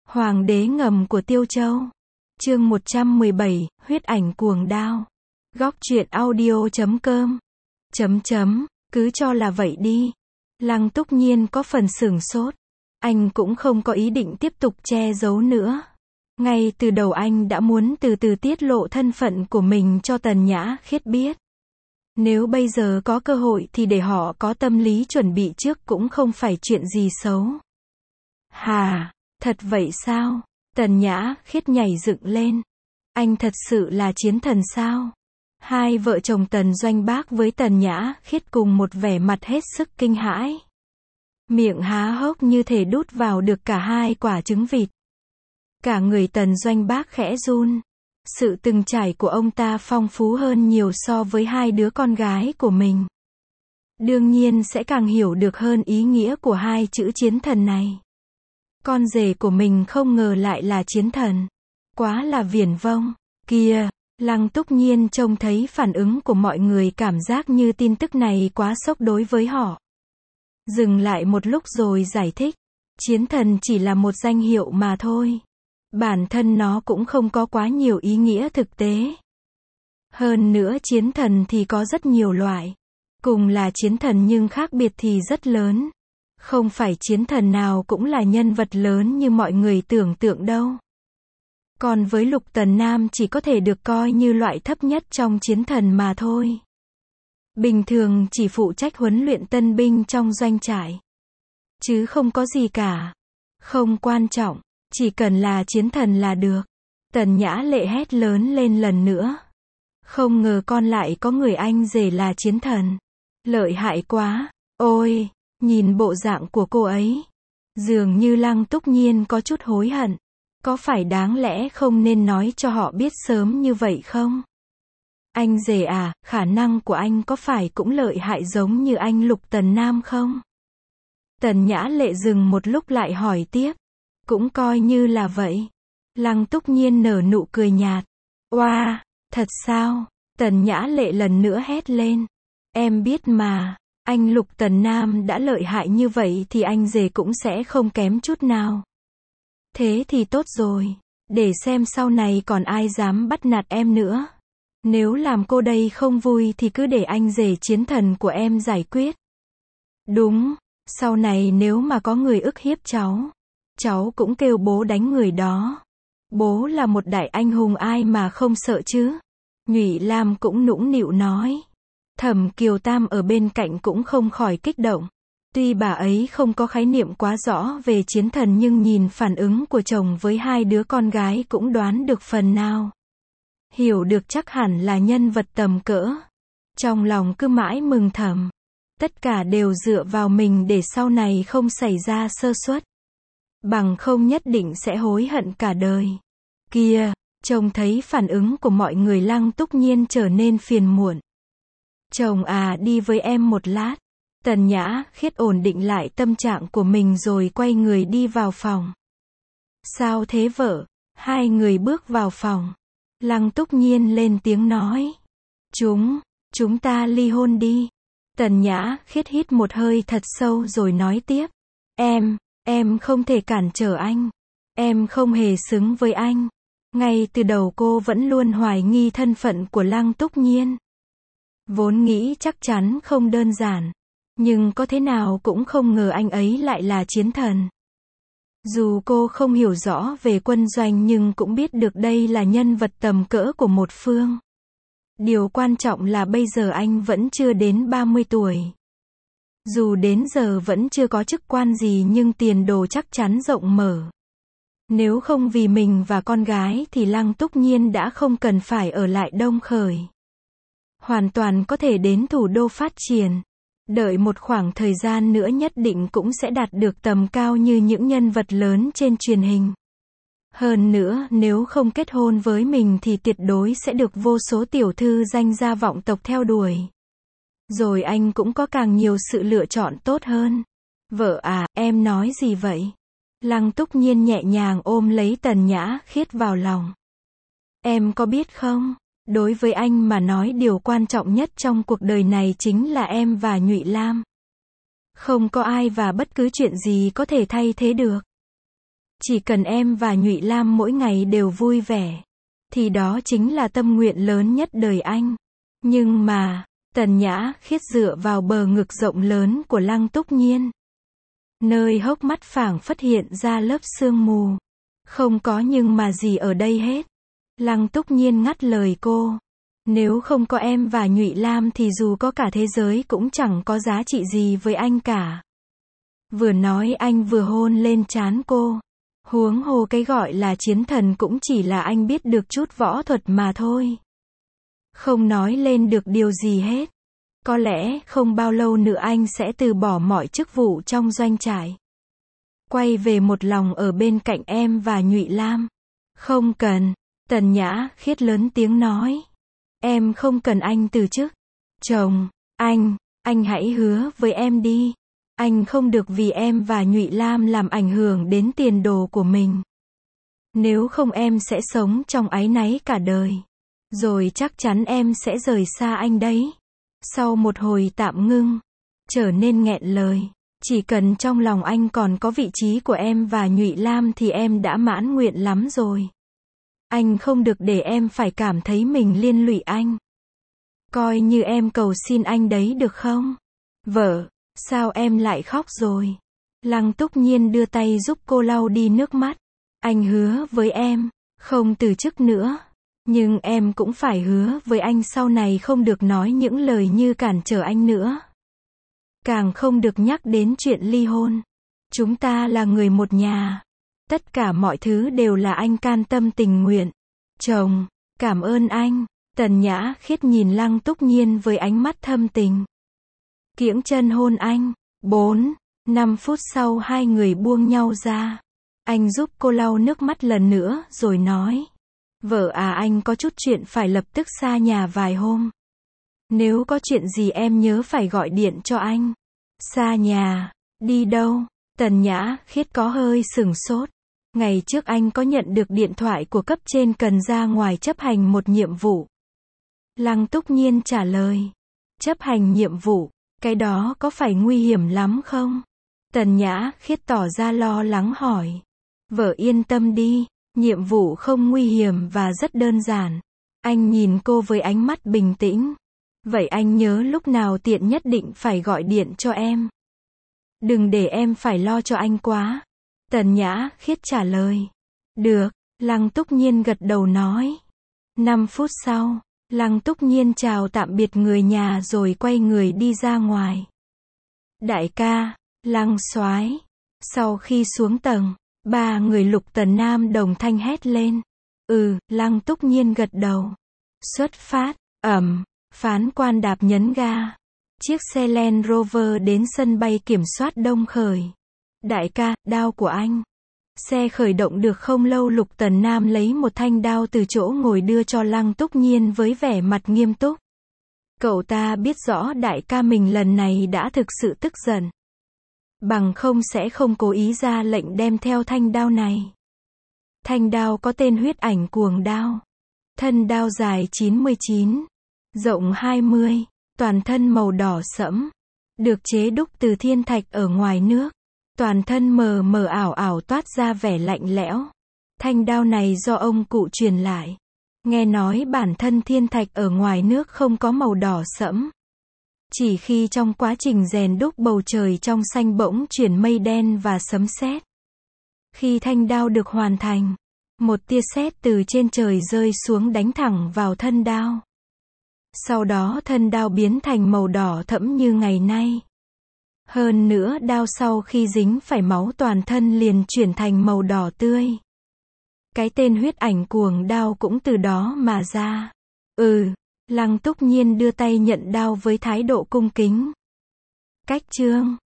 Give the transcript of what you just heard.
Hoàng đế ngầm của Tiêu Châu. Chương 117, huyết ảnh cuồng đao. Góc truyện audio.com. Cứ cho là vậy đi. Lăng Túc Nhiên có phần sửng sốt. Anh cũng không có ý định tiếp tục che giấu nữa. Ngay từ đầu anh đã muốn từ từ tiết lộ thân phận của mình cho Tần Nhã Khiết biết. Nếu bây giờ có cơ hội thì để họ có tâm lý chuẩn bị trước cũng không phải chuyện gì xấu. Hà, thật vậy sao? Tần Nhã Khiết nhảy dựng lên. Anh thật sự là chiến thần sao? Hai vợ chồng Tần Doanh Bác với Tần Nhã Khiết cùng một vẻ mặt hết sức kinh hãi. Miệng há hốc như thể đút vào được cả hai quả trứng vịt. Cả người Tần Doanh Bác khẽ run. Sự từng trải của ông ta phong phú hơn nhiều so với hai đứa con gái của mình. Đương nhiên sẽ càng hiểu được hơn ý nghĩa của hai chữ chiến thần này. Con rể của mình không ngờ lại là chiến thần. Quá là viển vông. Kìa, Lăng Túc Nhiên trông thấy phản ứng của mọi người cảm giác như tin tức này quá sốc đối với họ. Dừng lại một lúc rồi giải thích. Chiến thần chỉ là một danh hiệu mà thôi. Bản thân nó cũng không có quá nhiều ý nghĩa thực tế. Hơn nữa chiến thần thì có rất nhiều loại. Cùng là chiến thần nhưng khác biệt thì rất lớn. Không phải chiến thần nào cũng là nhân vật lớn như mọi người tưởng tượng đâu. Còn với Lục Tần Nam chỉ có thể được coi như loại thấp nhất trong chiến thần mà thôi. Bình thường chỉ phụ trách huấn luyện tân binh trong doanh trại. Chứ không có gì cả. Không quan trọng. Chỉ cần là chiến thần là được. Tần Nhã Lệ hét lớn lên lần nữa. Không ngờ con lại có người anh rể là chiến thần. Lợi hại quá. Ôi, nhìn bộ dạng của cô ấy. Dường như Lăng Túc Nhiên có chút hối hận. Có phải đáng lẽ không nên nói cho họ biết sớm như vậy không? Anh rể à, khả năng của anh có phải cũng lợi hại giống như anh Lục Tần Nam không? Tần Nhã Lệ dừng một lúc lại hỏi tiếp. Cũng coi như là vậy. Lăng Túc Nhiên nở nụ cười nhạt. Oa, thật sao? Tần Nhã Lệ lần nữa hét lên. Em biết mà, anh Lục Tần Nam đã lợi hại như vậy thì anh rể cũng sẽ không kém chút nào. Thế thì tốt rồi. Để xem sau này còn ai dám bắt nạt em nữa. Nếu làm cô đây không vui thì cứ để anh rể chiến thần của em giải quyết. Đúng, sau này nếu mà có người ức hiếp cháu cũng kêu bố đánh người đó. Bố là một đại anh hùng ai mà không sợ chứ. Nhụy Lam cũng nũng nịu nói. Thẩm Kiều Tam ở bên cạnh cũng không khỏi kích động. Tuy bà ấy không có khái niệm quá rõ về chiến thần nhưng nhìn phản ứng của chồng với hai đứa con gái cũng đoán được phần nào. Hiểu được chắc hẳn là nhân vật tầm cỡ. Trong lòng cứ mãi mừng thầm. Tất cả đều dựa vào mình để sau này không xảy ra sơ suất. Bằng không nhất định sẽ hối hận cả đời. Kìa, trông thấy phản ứng của mọi người Lăng Túc Nhiên trở nên phiền muộn. Chồng à, đi với em một lát. Tần Nhã Khiết ổn định lại tâm trạng của mình rồi quay người đi vào phòng. Sao thế vợ? Hai người bước vào phòng. Lăng Túc Nhiên lên tiếng nói. Chúng ta ly hôn đi. Tần Nhã Khiết hít một hơi thật sâu rồi nói tiếp. Em không thể cản trở anh. Em không hề xứng với anh. Ngay từ đầu cô vẫn luôn hoài nghi thân phận của Lăng Túc Nhiên. Vốn nghĩ chắc chắn không đơn giản. Nhưng có thế nào cũng không ngờ anh ấy lại là chiến thần. Dù cô không hiểu rõ về quân doanh nhưng cũng biết được đây là nhân vật tầm cỡ của một phương. Điều quan trọng là bây giờ anh vẫn chưa đến 30 tuổi. Dù đến giờ vẫn chưa có chức quan gì nhưng tiền đồ chắc chắn rộng mở. Nếu không vì mình và con gái thì Lăng Túc Nhiên đã không cần phải ở lại Đông Khởi. Hoàn toàn có thể đến thủ đô phát triển. Đợi một khoảng thời gian nữa nhất định cũng sẽ đạt được tầm cao như những nhân vật lớn trên truyền hình. Hơn nữa, nếu không kết hôn với mình thì tuyệt đối sẽ được vô số tiểu thư danh gia vọng tộc theo đuổi. Rồi anh cũng có càng nhiều sự lựa chọn tốt hơn. Vợ à, em nói gì vậy? Lăng Túc Nhiên nhẹ nhàng ôm lấy Tần Nhã Khiết vào lòng. Em có biết không? Đối với anh mà nói điều quan trọng nhất trong cuộc đời này chính là em và Nhụy Lam. Không có ai và bất cứ chuyện gì có thể thay thế được. Chỉ cần em và Nhụy Lam mỗi ngày đều vui vẻ, thì đó chính là tâm nguyện lớn nhất đời anh. Nhưng mà, Tần Nhã Khiết dựa vào bờ ngực rộng lớn của Lăng Túc Nhiên. Nơi hốc mắt phảng phất hiện ra lớp sương mù. Không có nhưng mà gì ở đây hết. Lăng Túc Nhiên ngắt lời cô. Nếu không có em và Nhụy Lam thì dù có cả thế giới cũng chẳng có giá trị gì với anh cả. Vừa nói anh vừa hôn lên trán cô. Huống hồ cái gọi là chiến thần cũng chỉ là anh biết được chút võ thuật mà thôi. Không nói lên được điều gì hết. Có lẽ không bao lâu nữa anh sẽ từ bỏ mọi chức vụ trong doanh trại. Quay về một lòng ở bên cạnh em và Nhụy Lam. Không cần, Tần Nhã Khiết lớn tiếng nói. Em không cần anh từ chức. Chồng, anh hãy hứa với em đi. Anh không được vì em và Nhụy Lam làm ảnh hưởng đến tiền đồ của mình. Nếu không em sẽ sống trong áy náy cả đời. Rồi chắc chắn em sẽ rời xa anh đấy. Sau một hồi tạm ngưng, trở nên nghẹn lời. Chỉ cần trong lòng anh còn có vị trí của em và Nhụy Lam thì em đã mãn nguyện lắm rồi. Anh không được để em phải cảm thấy mình liên lụy anh. Coi như em cầu xin anh đấy được không? Vợ, sao em lại khóc rồi? Lăng Túc Nhiên đưa tay giúp cô lau đi nước mắt. Anh hứa với em, không từ chức nữa. Nhưng em cũng phải hứa với anh sau này không được nói những lời như cản trở anh nữa. Càng không được nhắc đến chuyện ly hôn. Chúng ta là người một nhà. Tất cả mọi thứ đều là anh can tâm tình nguyện. Chồng, cảm ơn anh. Tần Nhã Khiết nhìn Lăng Túc Nhiên với ánh mắt thâm tình. Kiễng chân hôn anh. 4-5 phút sau hai người buông nhau ra. Anh giúp cô lau nước mắt lần nữa rồi nói. Vợ à, anh có chút chuyện phải lập tức xa nhà vài hôm. Nếu có chuyện gì em nhớ phải gọi điện cho anh. Xa nhà? Đi đâu? Tần Nhã Khiết có hơi sửng sốt. Ngày trước anh có nhận được điện thoại của cấp trên cần ra ngoài chấp hành một nhiệm vụ. Lăng Túc Nhiên trả lời. Chấp hành nhiệm vụ, cái đó có phải nguy hiểm lắm không? Tần Nhã Khiết tỏ ra lo lắng hỏi. Vợ yên tâm đi, nhiệm vụ không nguy hiểm và rất đơn giản. Anh nhìn cô với ánh mắt bình tĩnh. Vậy anh nhớ lúc nào tiện nhất định phải gọi điện cho em. Đừng để em phải lo cho anh quá. Tần Nhã Khiết trả lời. Được, Lăng Túc Nhiên gật đầu nói. 5 phút sau, Lăng Túc Nhiên chào tạm biệt người nhà rồi quay người đi ra ngoài. Đại ca, Lăng soái. Sau khi xuống tầng, ba người Lục Tần Nam đồng thanh hét lên. Lăng Túc Nhiên gật đầu. Xuất phát, phán quan đạp nhấn ga. Chiếc xe Land Rover đến sân bay kiểm soát Đông Khởi. Đại ca, đao của anh. Xe khởi động được không lâu Lục Tần Nam lấy một thanh đao từ chỗ ngồi đưa cho Lăng Túc Nhiên với vẻ mặt nghiêm túc. Cậu ta biết rõ đại ca mình lần này đã thực sự tức giận. Bằng không sẽ không cố ý ra lệnh đem theo thanh đao này. Thanh đao có tên Huyết Ảnh Cuồng Đao. Thân đao dài 99, rộng 20, toàn thân màu đỏ sẫm. Được chế đúc từ thiên thạch ở ngoài nước. Toàn thân mờ mờ ảo ảo toát ra vẻ lạnh lẽo. Thanh đao này do ông cụ truyền lại. Nghe nói bản thân thiên thạch ở ngoài nước không có màu đỏ sẫm. Chỉ khi trong quá trình rèn đúc bầu trời trong xanh bỗng chuyển mây đen và sấm sét. Khi thanh đao được hoàn thành, một tia sét từ trên trời rơi xuống đánh thẳng vào thân đao. Sau đó thân đao biến thành màu đỏ thẫm như ngày nay. Hơn nữa đao sau khi dính phải máu toàn thân liền chuyển thành màu đỏ tươi. Cái tên Huyết Ảnh Cuồng Đao cũng từ đó mà ra. Lăng Túc Nhiên đưa tay nhận đao với thái độ cung kính. Cách chương